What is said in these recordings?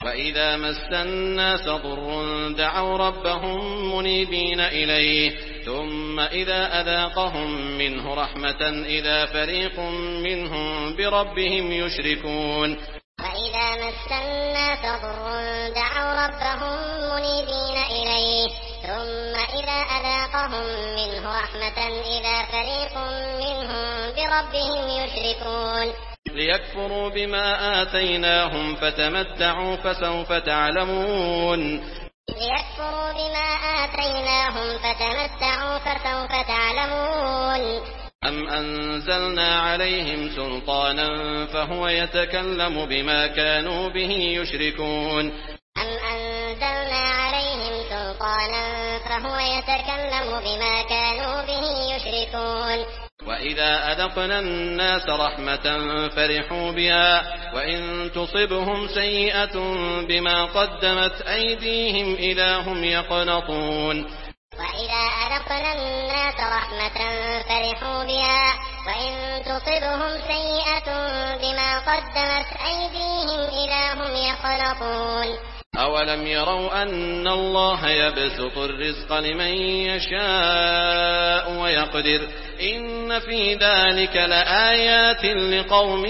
وإذا مس الناس ضر دعوا ربهم منيبين إليه ثم إذا أذاقهم منه رحمة إذا فريق منهم بربهم يشركون وإذا مس الناس ضر دعوا ربهم منيبين إليه ثم إذا أذاقهم منه رحمة إذا فريق منهم بربهم يشركون ليكفروا بما آتيناهم فتمتعوا فسوف تعلمون ليكفروا بما آتيناهم فتمتعوا فسوف تعلمون أم أنزلنا عليهم سلطانا فهو يتكلم بما كانوا به يشركون أم أنزلنا عليهم سلطانا فهو يتكلم بما كانوا به يشركون وإذا أذقنا الناس رحمة فرحوا بها وإن تصبهم سيئة بما قدمت أيديهم إذا هم يقنطون وإذا أذقنا الناس رحمة فرحوا بها وإن تصبهم سيئة بما قدمت أيديهم إذا هم يقنطون أولم يروا أن الله يبسط الرزق لمن يشاء ويقدر إن في ذلك لآيات لقوم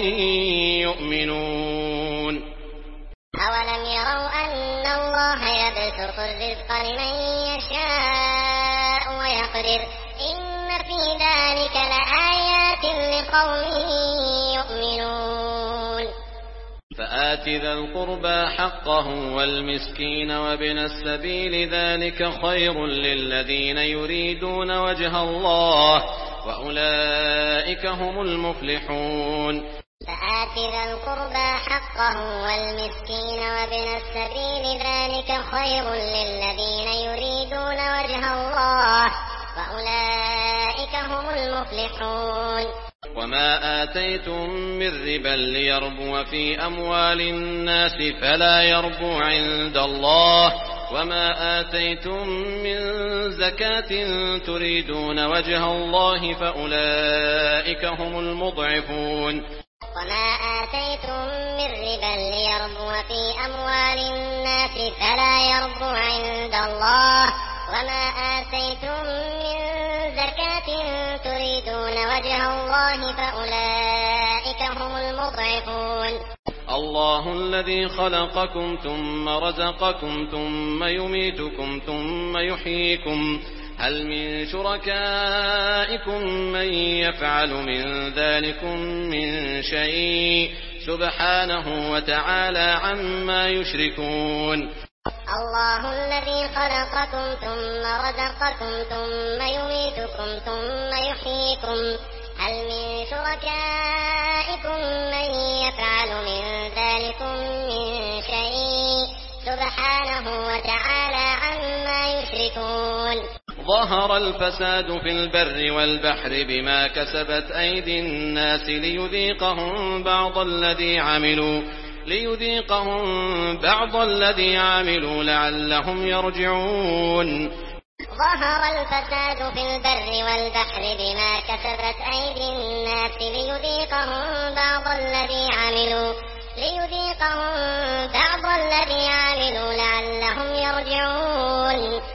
يؤمنون أولم يروا أن الله يبسط الرزق لمن يشاء ويقدر إن في ذلك لآيات لقوم يؤمنون فآت ذا القربى حقه والمسكين وابن السبيل ذلك خير للذين يريدون وجه الله وأولئك هم المفلحون فآت ذا القربى حقه والمسكين وابن السبيل ذلك خير للذين يريدون وجه الله وأولئك هم المفلحون وما آتيتم من ربا ليربو في أموال الناس فلا يربو عند الله وما آتيتم من زكاة تريدون وجه الله فأولئك هم المضعفون وما آتيتم من ربا ليربو في أموال الناس فلا يربو عند الله وما آتيتم من زكاة تريدون وجه الله فأولئك هم المضعفون الله الذي خلقكم ثم رزقكم ثم يميتكم ثم يحييكم هل من شركائكم من يفعل من ذلكم من شيء سبحانه وتعالى عما يشركون الله الذي خلقكم ثم رزقكم ثم يميتكم ثم يحييكم هل من شركائكم من يفعل من ذلكم من شيء سبحانه وتعالى عما يشركون ظهر الفساد في البر والبحر بما كسبت أيدي الناس ليذيقهم بعض الذي عملوا لعلهم يرجعون ظهر الفساد في البر والبحر بما كسبت أيدي الناس ليذيقهم بعض الذي عملوا لعلهم يرجعون